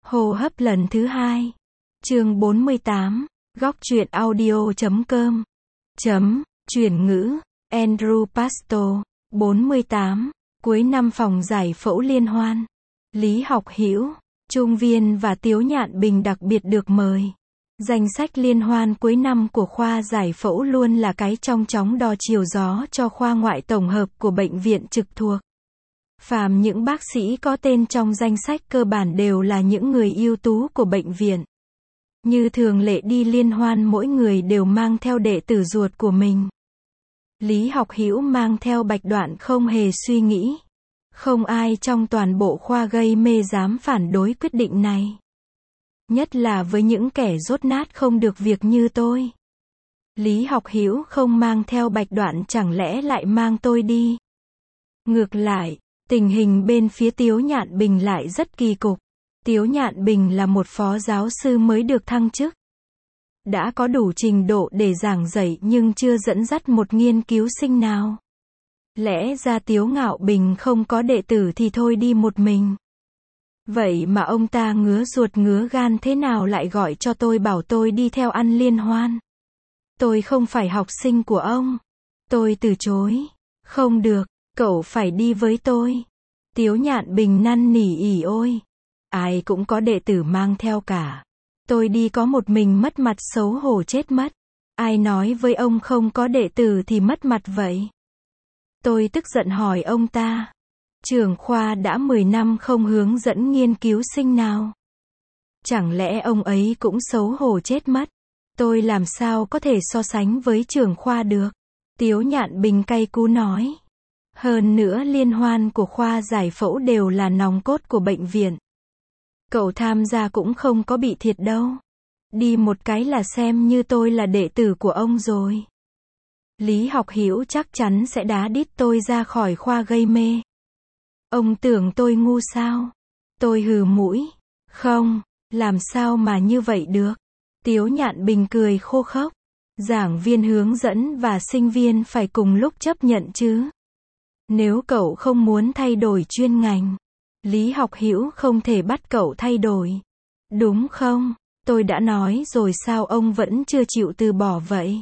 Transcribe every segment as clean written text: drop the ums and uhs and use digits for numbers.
Hô hấp lần thứ 2. Chương 48. Góc truyện audio.com. Chuyển ngữ. Andrew Pasto. 48. Cuối năm phòng giải phẫu liên hoan. Lý Học Hữu, Trung Viên và Tiếu Nhạn Bình đặc biệt được mời. Danh sách liên hoan cuối năm của khoa giải phẫu luôn là cái trong chóng đo chiều gió cho khoa ngoại tổng hợp của bệnh viện trực thuộc. Phàm những bác sĩ có tên trong danh sách cơ bản đều là những người ưu tú của bệnh viện. Như thường lệ đi liên hoan mỗi người đều mang theo đệ tử ruột của mình. Lý Học Hữu mang theo Bạch Đoạn không hề suy nghĩ. Không ai trong toàn bộ khoa gây mê dám phản đối quyết định này. Nhất là với những kẻ dốt nát không được việc như tôi. Lý Học Hữu không mang theo Bạch Đoạn chẳng lẽ lại mang tôi đi. Ngược lại, tình hình bên phía Tiếu Nhạn Bình lại rất kỳ cục. Tiếu Nhạn Bình là một phó giáo sư mới được thăng chức. Đã có đủ trình độ để giảng dạy nhưng chưa dẫn dắt một nghiên cứu sinh nào. Lẽ ra Tiếu Ngạo Bình không có đệ tử thì thôi đi một mình. Vậy mà ông ta ngứa ruột ngứa gan thế nào lại gọi cho tôi bảo tôi đi theo ăn liên hoan. Tôi không phải học sinh của ông. Tôi từ chối. Không được, cậu phải đi với tôi. Tiếu Nhạn Bình năn nỉ ỉ ôi. Ai cũng có đệ tử mang theo cả. Tôi đi có một mình mất mặt xấu hổ chết mất. Ai nói với ông không có đệ tử thì mất mặt vậy? Tôi tức giận hỏi ông ta. Trưởng khoa đã 10 năm không hướng dẫn nghiên cứu sinh nào. Chẳng lẽ ông ấy cũng xấu hổ chết mất? Tôi làm sao có thể so sánh với trưởng khoa được? Tiếu Nhạn Bình cay cú nói. Hơn nữa liên hoan của khoa giải phẫu đều là nòng cốt của bệnh viện. Cậu tham gia cũng không có bị thiệt đâu. Đi một cái là xem như tôi là đệ tử của ông rồi. Lý Học Hữu chắc chắn sẽ đá đít tôi ra khỏi khoa gây mê. Ông tưởng tôi ngu sao? Tôi hừ mũi. Không, làm sao mà như vậy được? Tiếu Nhạn Bình cười khô khốc. Giảng viên hướng dẫn và sinh viên phải cùng lúc chấp nhận chứ. Nếu cậu không muốn thay đổi chuyên ngành, Lý Học Hữu không thể bắt cậu thay đổi. Đúng không? Tôi đã nói rồi sao ông vẫn chưa chịu từ bỏ vậy?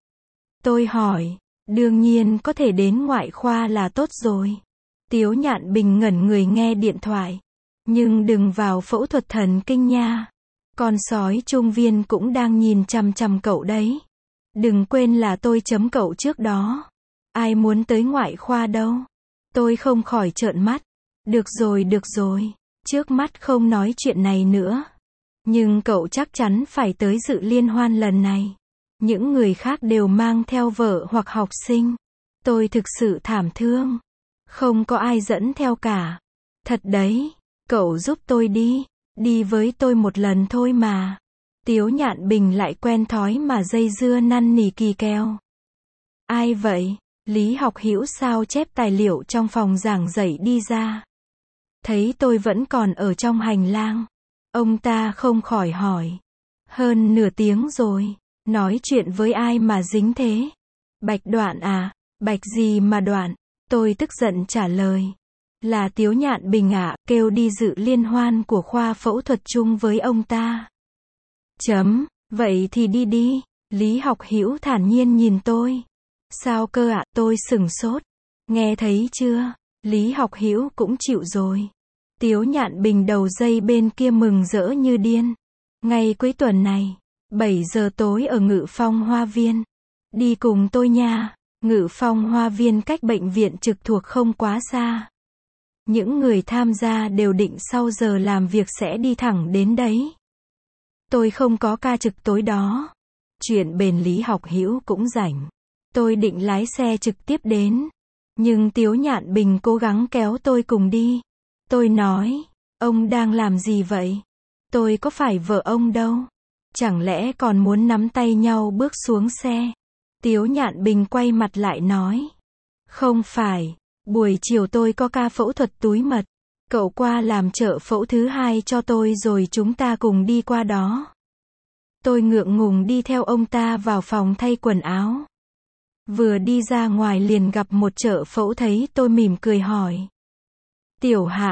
Tôi hỏi. Đương nhiên có thể đến ngoại khoa là tốt rồi. Tiếu Nhạn Bình ngẩn người nghe điện thoại. Nhưng đừng vào phẫu thuật thần kinh nha. Con sói Trung Viên cũng đang nhìn chằm chằm cậu đấy. Đừng quên là tôi chấm cậu trước đó. Ai muốn tới ngoại khoa đâu. Tôi không khỏi trợn mắt. Được rồi. Trước mắt không nói chuyện này nữa. Nhưng cậu chắc chắn phải tới dự liên hoan lần này. Những người khác đều mang theo vợ hoặc học sinh. Tôi thực sự thảm thương. Không có ai dẫn theo cả. Thật đấy. Cậu giúp tôi đi. Đi với tôi một lần thôi mà. Tiếu Nhạn Bình lại quen thói mà dây dưa năn nỉ kỳ kèo. Ai vậy? Lý Học Hữu sao chép tài liệu trong phòng giảng dạy đi ra. Thấy tôi vẫn còn ở trong hành lang. Ông ta không khỏi hỏi. Hơn nửa tiếng rồi. Nói chuyện với ai mà dính thế? Bạch Đoạn à? Bạch gì mà Đoạn? Tôi tức giận trả lời. Là Tiếu Nhạn Bình ạ, kêu đi dự liên hoan của khoa phẫu thuật chung với ông ta. Vậy thì đi đi. Lý Học Hữu thản nhiên nhìn tôi. Sao cơ ạ? Tôi sửng sốt. Nghe thấy chưa? Lý Học Hữu cũng chịu rồi. Tiếu Nhạn Bình đầu dây bên kia mừng rỡ như điên. Ngay cuối tuần này, 7 giờ tối ở Ngự Phong Hoa Viên. Đi cùng tôi nha. Ngự Phong Hoa Viên cách bệnh viện trực thuộc không quá xa. Những người tham gia đều định sau giờ làm việc sẽ đi thẳng đến đấy. Tôi không có ca trực tối đó. Chuyện bền Lý Học Hữu cũng rảnh. Tôi định lái xe trực tiếp đến. Nhưng Tiếu Nhạn Bình cố gắng kéo tôi cùng đi. Tôi nói, ông đang làm gì vậy? Tôi có phải vợ ông đâu. Chẳng lẽ còn muốn nắm tay nhau bước xuống xe? Tiếu Nhạn Bình quay mặt lại nói. Không phải, buổi chiều tôi có ca phẫu thuật túi mật. Cậu qua làm trợ phẫu thứ 2 cho tôi rồi chúng ta cùng đi qua đó. Tôi ngượng ngùng đi theo ông ta vào phòng thay quần áo. Vừa đi ra ngoài liền gặp một trợ phẫu thấy tôi mỉm cười hỏi. Tiểu Hạ,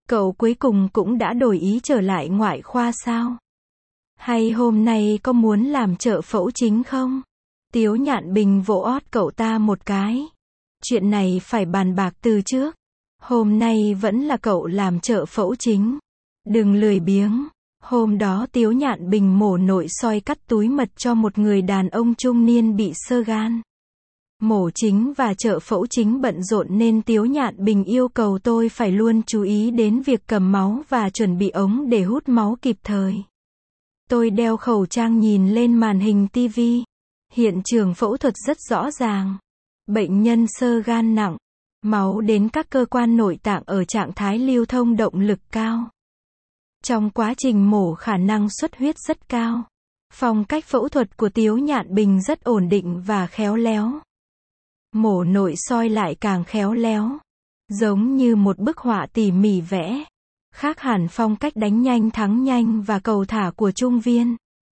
Cậu cuối cùng cũng đã đổi ý trở lại ngoại khoa sao? Hay hôm nay có muốn làm trợ phẫu chính không? Tiếu Nhạn Bình vỗ ót cậu ta một cái. Chuyện này phải bàn bạc từ trước. Hôm nay vẫn là cậu làm trợ phẫu chính. Đừng lười biếng. Hôm đó Tiếu Nhạn Bình mổ nội soi cắt túi mật cho một người đàn ông trung niên bị xơ gan. Mổ chính và trợ phẫu chính bận rộn nên Tiếu Nhạn Bình yêu cầu tôi phải luôn chú ý đến việc cầm máu và chuẩn bị ống để hút máu kịp thời. Tôi đeo khẩu trang nhìn lên màn hình TV. Hiện trường phẫu thuật rất rõ ràng. Bệnh nhân xơ gan nặng. Máu đến các cơ quan nội tạng ở trạng thái lưu thông động lực cao. Trong quá trình mổ khả năng xuất huyết rất cao. Phong cách phẫu thuật của Tiếu Nhạn Bình rất ổn định và khéo léo. Mổ nội soi lại càng khéo léo. Giống như một bức họa tỉ mỉ vẽ. Khác hẳn phong cách đánh nhanh thắng nhanh và cầu thả của Trung Viên.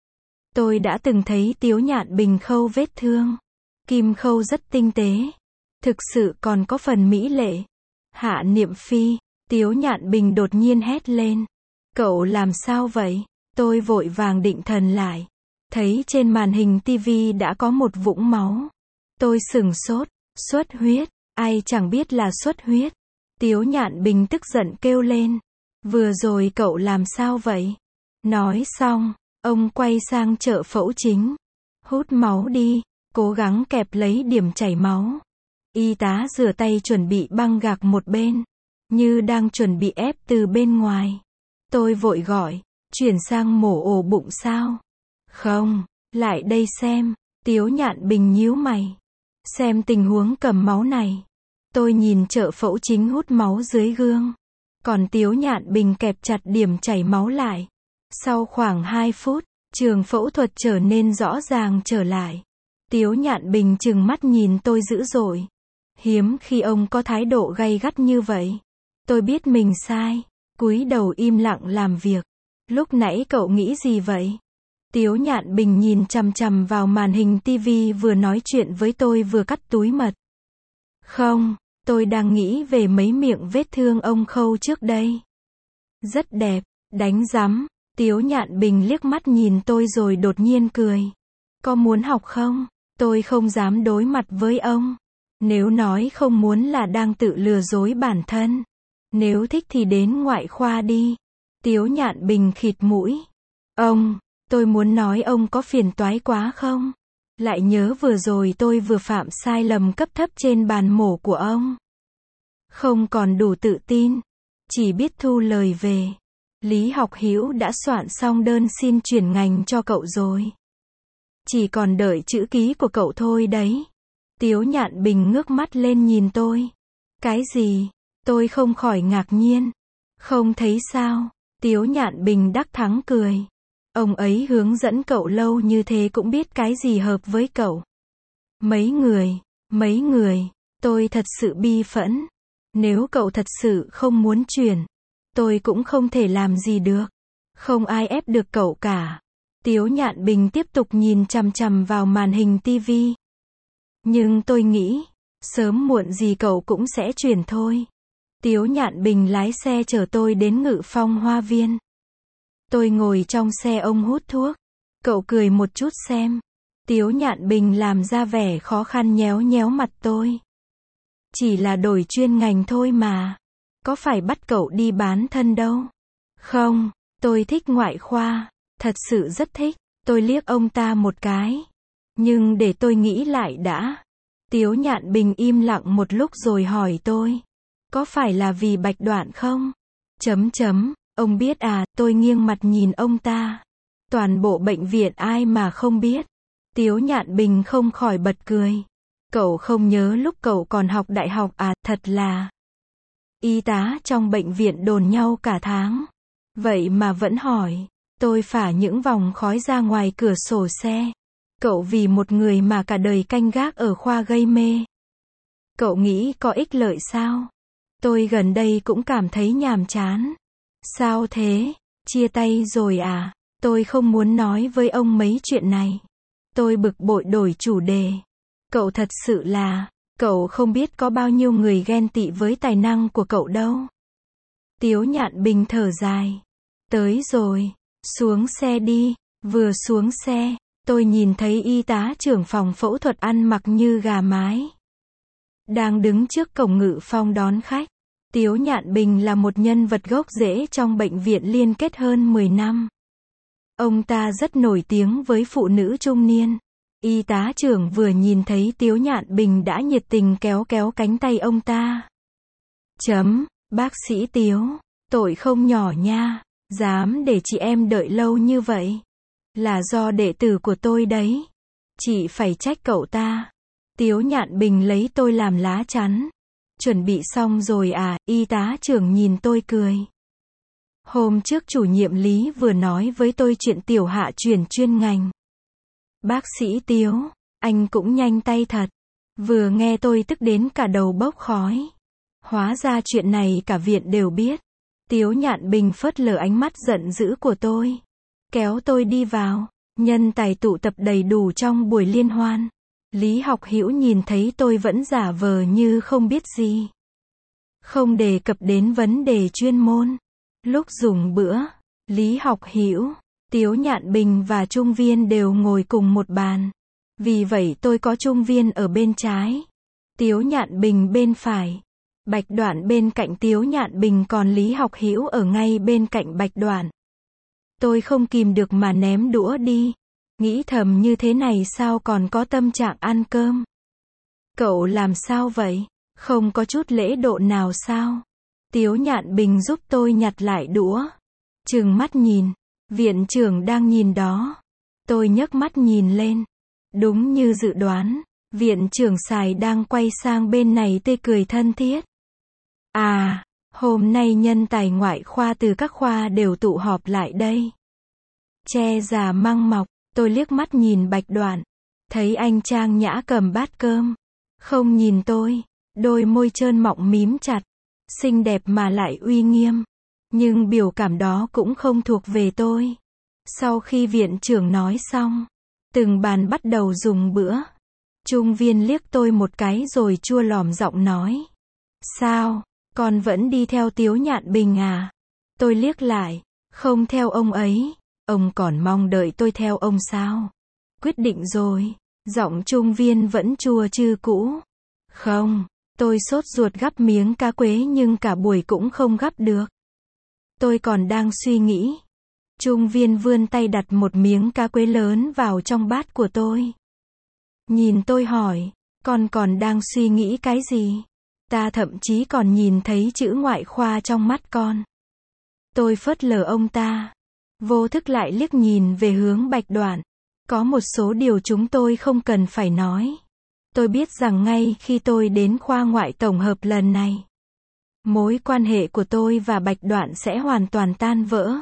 Tôi đã từng thấy Tiếu Nhạn Bình khâu vết thương. Kim khâu rất tinh tế. Thực sự còn có phần mỹ lệ. Hạ Niệm Phi, Tiếu Nhạn Bình đột nhiên hét lên. Cậu làm sao vậy? Tôi vội vàng định thần lại. Thấy trên màn hình TV đã có một vũng máu. Tôi sửng sốt. Xuất huyết. Ai chẳng biết là xuất huyết. Tiếu Nhạn Bình tức giận kêu lên. Vừa rồi cậu làm sao vậy? Nói xong, ông quay sang trợ phẫu chính. Hút máu đi. Cố gắng kẹp lấy điểm chảy máu. Y tá rửa tay chuẩn bị băng gạc một bên. Như đang chuẩn bị ép từ bên ngoài. Tôi vội gọi. Chuyển sang mổ ổ bụng sao? Không. Lại đây xem. Tiếu Nhạn Bình nhíu mày. Xem tình huống cầm máu này. Tôi nhìn trợ phẫu chính hút máu dưới gương. Còn Tiếu Nhạn Bình kẹp chặt điểm chảy máu lại. Sau khoảng 2 phút, trường phẫu thuật trở nên rõ ràng trở lại. Tiếu Nhạn Bình trừng mắt nhìn tôi dữ dội. Hiếm khi ông có thái độ gay gắt như vậy. Tôi biết mình sai. Cúi đầu im lặng làm việc. Lúc nãy cậu nghĩ gì vậy? Tiếu Nhạn Bình nhìn chằm chằm vào màn hình TV vừa nói chuyện với tôi vừa cắt túi mật. Không, tôi đang nghĩ về mấy miệng vết thương ông khâu trước đây. Rất đẹp, đánh rắm. Tiếu Nhạn Bình liếc mắt nhìn tôi rồi đột nhiên cười. Có muốn học không? Tôi không dám đối mặt với ông. Nếu nói không muốn là đang tự lừa dối bản thân. Nếu thích thì đến ngoại khoa đi. Tiếu Nhạn Bình khịt mũi. Ông, tôi muốn nói ông có phiền toái quá không? Lại nhớ vừa rồi tôi vừa phạm sai lầm cấp thấp trên bàn mổ của ông. Không còn đủ tự tin. Chỉ biết thu lời về. Lý Học Hữu đã soạn xong đơn xin chuyển ngành cho cậu rồi. Chỉ còn đợi chữ ký của cậu thôi đấy. Tiếu Nhạn Bình ngước mắt lên nhìn tôi. Cái gì? Tôi không khỏi ngạc nhiên. Không thấy sao? Tiếu Nhạn Bình đắc thắng cười. Ông ấy hướng dẫn cậu lâu như thế cũng biết cái gì hợp với cậu. Mấy người, tôi thật sự bi phẫn. Nếu cậu thật sự không muốn chuyển, tôi cũng không thể làm gì được. Không ai ép được cậu cả. Tiếu Nhạn Bình tiếp tục nhìn chằm chằm vào màn hình TV. Nhưng tôi nghĩ, sớm muộn gì cậu cũng sẽ chuyển thôi. Tiếu Nhạn Bình lái xe chở tôi đến Ngự Phong Hoa Viên. Tôi ngồi trong xe ông hút thuốc. Cậu cười một chút xem. Tiếu Nhạn Bình làm ra vẻ khó khăn nhéo nhéo mặt tôi. Chỉ là đổi chuyên ngành thôi mà. Có phải bắt cậu đi bán thân đâu. Không, tôi thích ngoại khoa. Thật sự rất thích. Tôi liếc ông ta một cái. Nhưng để tôi nghĩ lại đã. Tiếu Nhạn Bình im lặng một lúc rồi hỏi tôi. Có phải là vì Bạch Đoạn không? Ông biết à, tôi nghiêng mặt nhìn ông ta. Toàn bộ bệnh viện ai mà không biết. Tiếu Nhạn Bình không khỏi bật cười. Cậu không nhớ lúc cậu còn học đại học à, thật là. Y tá trong bệnh viện đồn nhau cả tháng. Vậy mà vẫn hỏi. Tôi phả những vòng khói ra ngoài cửa sổ xe. Cậu vì một người mà cả đời canh gác ở khoa gây mê. Cậu nghĩ có ích lợi sao? Tôi gần đây cũng cảm thấy nhàm chán. Sao thế? Chia tay rồi à? Tôi không muốn nói với ông mấy chuyện này. Tôi bực bội đổi chủ đề. Cậu thật sự là, cậu không biết có bao nhiêu người ghen tị với tài năng của cậu đâu. Tiếu Nhạn Bình thở dài. Tới rồi, xuống xe đi. Vừa xuống xe, tôi nhìn thấy y tá trưởng phòng phẫu thuật ăn mặc như gà mái, đang đứng trước cổng Ngự Phong đón khách. Tiếu Nhạn Bình là một nhân vật gốc rễ trong bệnh viện liên kết hơn 10 năm. Ông ta rất nổi tiếng với phụ nữ trung niên. Y tá trưởng vừa nhìn thấy Tiếu Nhạn Bình đã nhiệt tình kéo kéo cánh tay ông ta. Bác sĩ Tiếu, tội không nhỏ nha, dám để chị em đợi lâu như vậy. Là do đệ tử của tôi đấy. Chị phải trách cậu ta. Tiếu Nhạn Bình lấy tôi làm lá chắn. Chuẩn bị xong rồi à? Y tá trưởng nhìn tôi cười. Hôm trước chủ nhiệm Lý vừa nói với tôi chuyện Tiểu Hạ chuyển chuyên ngành. Bác sĩ Tiếu, anh cũng nhanh tay thật. Vừa nghe tôi tức đến cả đầu bốc khói. Hóa ra chuyện này cả viện đều biết. Tiếu Nhạn Bình phớt lờ ánh mắt giận dữ của tôi, kéo tôi đi vào. Nhân tài tụ tập đầy đủ trong buổi liên hoan. Lý Học Hữu nhìn thấy tôi vẫn giả vờ như không biết gì, không đề cập đến vấn đề chuyên môn. Lúc dùng bữa, Lý Học Hữu, Tiếu Nhạn Bình và Trung Viên đều ngồi cùng một bàn. Vì vậy tôi có Trung Viên ở bên trái, Tiếu Nhạn Bình bên phải, Bạch Đoạn bên cạnh Tiếu Nhạn Bình, còn Lý Học Hữu ở ngay bên cạnh Bạch Đoạn. Tôi không kìm được mà ném đũa đi. Nghĩ thầm như thế này sao còn có tâm trạng ăn cơm. Cậu làm sao vậy? Không có chút lễ độ nào sao? Tiếu Nhạn Bình giúp tôi nhặt lại đũa. Trừng mắt nhìn. Viện trưởng đang nhìn đó. Tôi nhấc mắt nhìn lên. Đúng như dự đoán. Viện trưởng Sài đang quay sang bên này tươi cười thân thiết. À, hôm nay nhân tài ngoại khoa từ các khoa đều tụ họp lại đây. Che già măng mọc. Tôi liếc mắt nhìn Bạch Đoạn. Thấy anh trang nhã cầm bát cơm. Không nhìn tôi. Đôi môi trơn mọng mím chặt. Xinh đẹp mà lại uy nghiêm. Nhưng biểu cảm đó cũng không thuộc về tôi. Sau khi viện trưởng nói xong, từng bàn bắt đầu dùng bữa. Trung Viên liếc tôi một cái rồi chua lòm giọng nói. Sao, con vẫn đi theo Tiếu Nhạn Bình à? Tôi liếc lại. Không theo ông ấy. Ông còn mong đợi tôi theo ông sao? Quyết định rồi. Giọng Trung Viên vẫn chua chư cũ. Không, tôi sốt ruột gắp miếng cá quế nhưng cả buổi cũng không gắp được. Tôi còn đang suy nghĩ. Trung Viên vươn tay đặt một miếng cá quế lớn vào trong bát của tôi. Nhìn tôi hỏi, con còn đang suy nghĩ cái gì? Ta thậm chí còn nhìn thấy chữ ngoại khoa trong mắt con. Tôi phớt lờ ông ta. Vô thức lại liếc nhìn về hướng Bạch Đoạn. Có một số điều chúng tôi không cần phải nói. Tôi biết rằng ngay khi tôi đến khoa ngoại tổng hợp lần này, mối quan hệ của tôi và Bạch Đoạn sẽ hoàn toàn tan vỡ.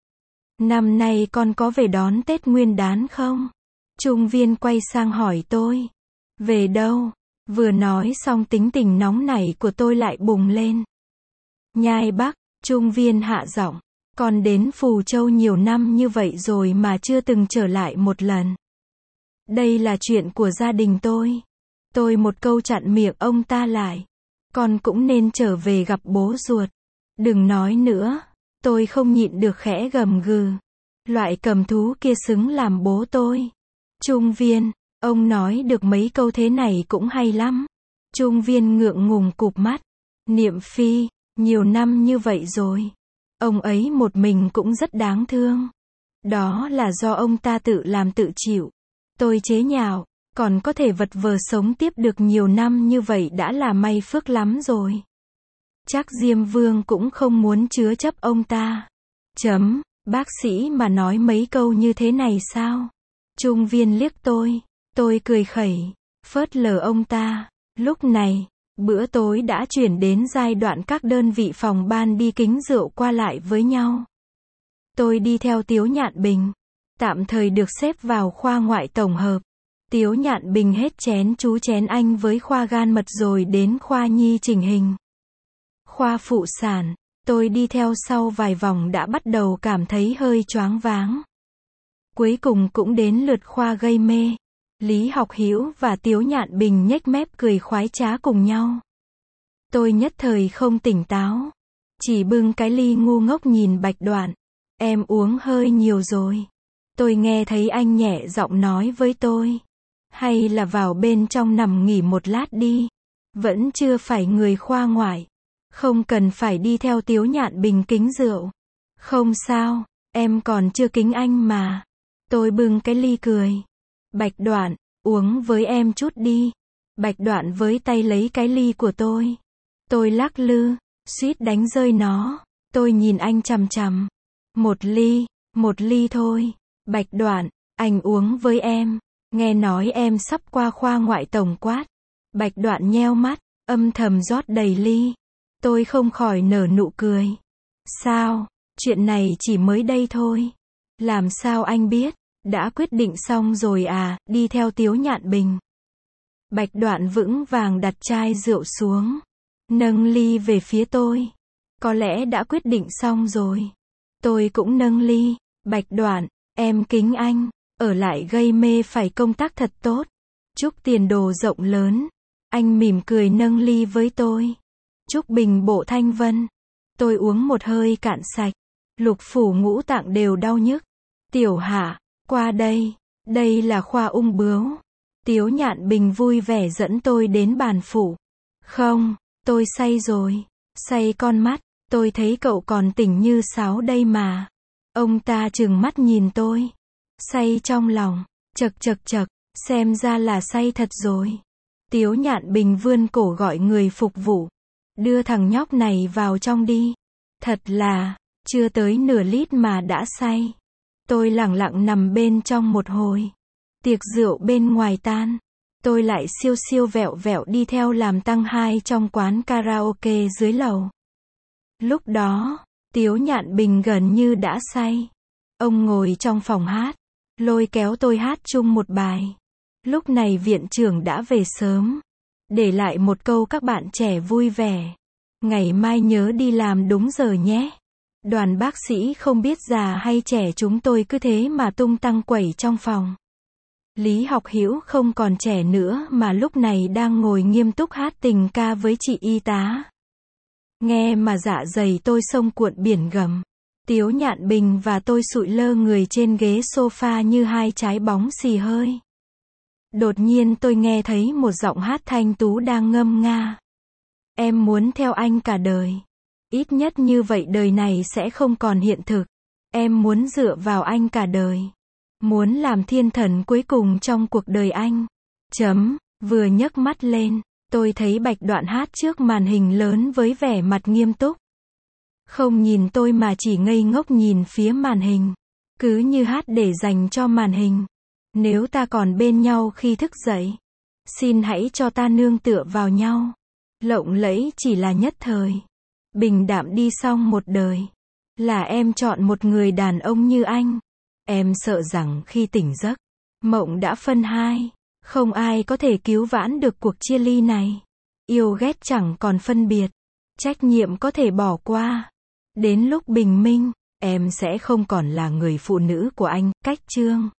Năm nay con có về đón Tết Nguyên đán không? Trung Viên quay sang hỏi tôi. Về đâu? Vừa nói xong tính tình nóng nảy của tôi lại bùng lên. Nhai Bắc, Trung Viên hạ giọng. Con đến Phù Châu nhiều năm như vậy rồi mà chưa từng trở lại một lần. Đây là chuyện của gia đình tôi. Tôi một câu chặn miệng ông ta lại. Con cũng nên trở về gặp bố ruột. Đừng nói nữa. Tôi không nhịn được khẽ gầm gừ. Loại cầm thú kia xứng làm bố tôi. Trung Viên, ông nói được mấy câu thế này cũng hay lắm. Trung Viên ngượng ngùng cụp mắt. Niệm Phi, nhiều năm như vậy rồi. Ông ấy một mình cũng rất đáng thương. Đó là do ông ta tự làm tự chịu. Tôi chế nhạo, còn có thể vật vờ sống tiếp được nhiều năm như vậy đã là may phước lắm rồi. Chắc Diêm Vương cũng không muốn chứa chấp ông ta. Bác sĩ mà nói mấy câu như thế này sao? Trung Viên liếc tôi cười khẩy, phớt lờ ông ta. Lúc này, bữa tối đã chuyển đến giai đoạn các đơn vị phòng ban đi kính rượu qua lại với nhau. Tôi đi theo Tiếu Nhạn Bình, tạm thời được xếp vào khoa ngoại tổng hợp. Tiếu Nhạn Bình hết chén chú chén anh với khoa gan mật rồi đến khoa nhi chỉnh hình. Khoa phụ sản, tôi đi theo sau vài vòng đã bắt đầu cảm thấy hơi choáng váng. Cuối cùng cũng đến lượt khoa gây mê. Lý Học Hữu và Tiếu Nhạn Bình nhếch mép cười khoái trá cùng nhau. Tôi nhất thời không tỉnh táo. chỉ bưng cái ly ngu ngốc nhìn Bạch Đoạn. Em uống hơi nhiều rồi. Tôi nghe thấy anh nhẹ giọng nói với tôi. Hay là vào bên trong nằm nghỉ một lát đi. Vẫn chưa phải người khoa ngoại. Không cần phải đi theo Tiếu Nhạn Bình kính rượu. Không sao, em còn chưa kính anh mà. Tôi bưng cái ly cười. Bạch Đoạn, uống với em chút đi. Bạch Đoạn với tay lấy cái ly của tôi. Tôi lắc lư, suýt đánh rơi nó. Tôi nhìn anh chằm chằm. Một ly thôi. Bạch Đoạn, anh uống với em. Nghe nói em sắp qua khoa ngoại tổng quát. Bạch Đoạn nheo mắt, âm thầm rót đầy ly. Tôi không khỏi nở nụ cười. Sao, chuyện này chỉ mới đây thôi. Làm sao anh biết? Đã quyết định xong rồi à, đi theo Tiếu Nhạn Bình. Bạch Đoạn vững vàng đặt chai rượu xuống. Nâng ly về phía tôi. Có lẽ đã quyết định xong rồi. Tôi cũng nâng ly. Bạch Đoạn, em kính anh. Ở lại gây mê phải công tác thật tốt. Chúc tiền đồ rộng lớn. Anh mỉm cười nâng ly với tôi. Chúc bình bộ thanh vân. Tôi uống một hơi cạn sạch. Lục phủ ngũ tạng đều đau nhức. Tiểu Hạ, qua đây. Đây là khoa ung bướu. Tiếu Nhạn Bình vui vẻ dẫn tôi đến bàn phụ. Không, tôi say rồi. Say con mắt. Tôi thấy cậu còn tỉnh như sáo đây mà. Ông ta trừng mắt nhìn tôi. Say trong lòng. Chậc, xem ra là say thật rồi. Tiếu Nhạn Bình vươn cổ gọi người phục vụ. Đưa thằng nhóc này vào trong đi. Thật là, chưa tới nửa lít mà đã say. Tôi lẳng lặng nằm bên trong một hồi. Tiệc rượu bên ngoài tan. Tôi lại siêu vẹo vẹo đi theo làm tăng hai trong quán karaoke dưới lầu. Lúc đó, Tiếu Nhạn Bình gần như đã say. Ông ngồi trong phòng hát, lôi kéo tôi hát chung một bài. Lúc này viện trưởng đã về sớm. Để lại một câu các bạn trẻ vui vẻ. Ngày mai nhớ đi làm đúng giờ nhé. Đoàn bác sĩ không biết già hay trẻ chúng tôi cứ thế mà tung tăng quẩy trong phòng. Lý Học Hữu không còn trẻ nữa mà lúc này đang ngồi nghiêm túc hát tình ca với chị y tá. Nghe mà dạ dày tôi sông cuộn biển gầm. Tiếu Nhạn Bình và tôi sụi lơ người trên ghế sofa như hai trái bóng xì hơi. Đột nhiên tôi nghe thấy một giọng hát thanh tú đang ngâm nga. Em muốn theo anh cả đời. Ít nhất như vậy đời này sẽ không còn hiện thực. Em muốn dựa vào anh cả đời. Muốn làm thiên thần cuối cùng trong cuộc đời anh. Vừa nhấc mắt lên, tôi thấy Bạch Đoạn hát trước màn hình lớn với vẻ mặt nghiêm túc. Không nhìn tôi mà chỉ ngây ngốc nhìn phía màn hình. Cứ như hát để dành cho màn hình. Nếu ta còn bên nhau khi thức dậy, xin hãy cho ta nương tựa vào nhau. Lộng lẫy chỉ là nhất thời. Bình đạm đi xong một đời. Là em chọn một người đàn ông như anh. Em sợ rằng khi tỉnh giấc, mộng đã phân hai. Không ai có thể cứu vãn được cuộc chia ly này. Yêu ghét chẳng còn phân biệt. Trách nhiệm có thể bỏ qua. Đến lúc bình minh, em sẽ không còn là người phụ nữ của anh. Cách chương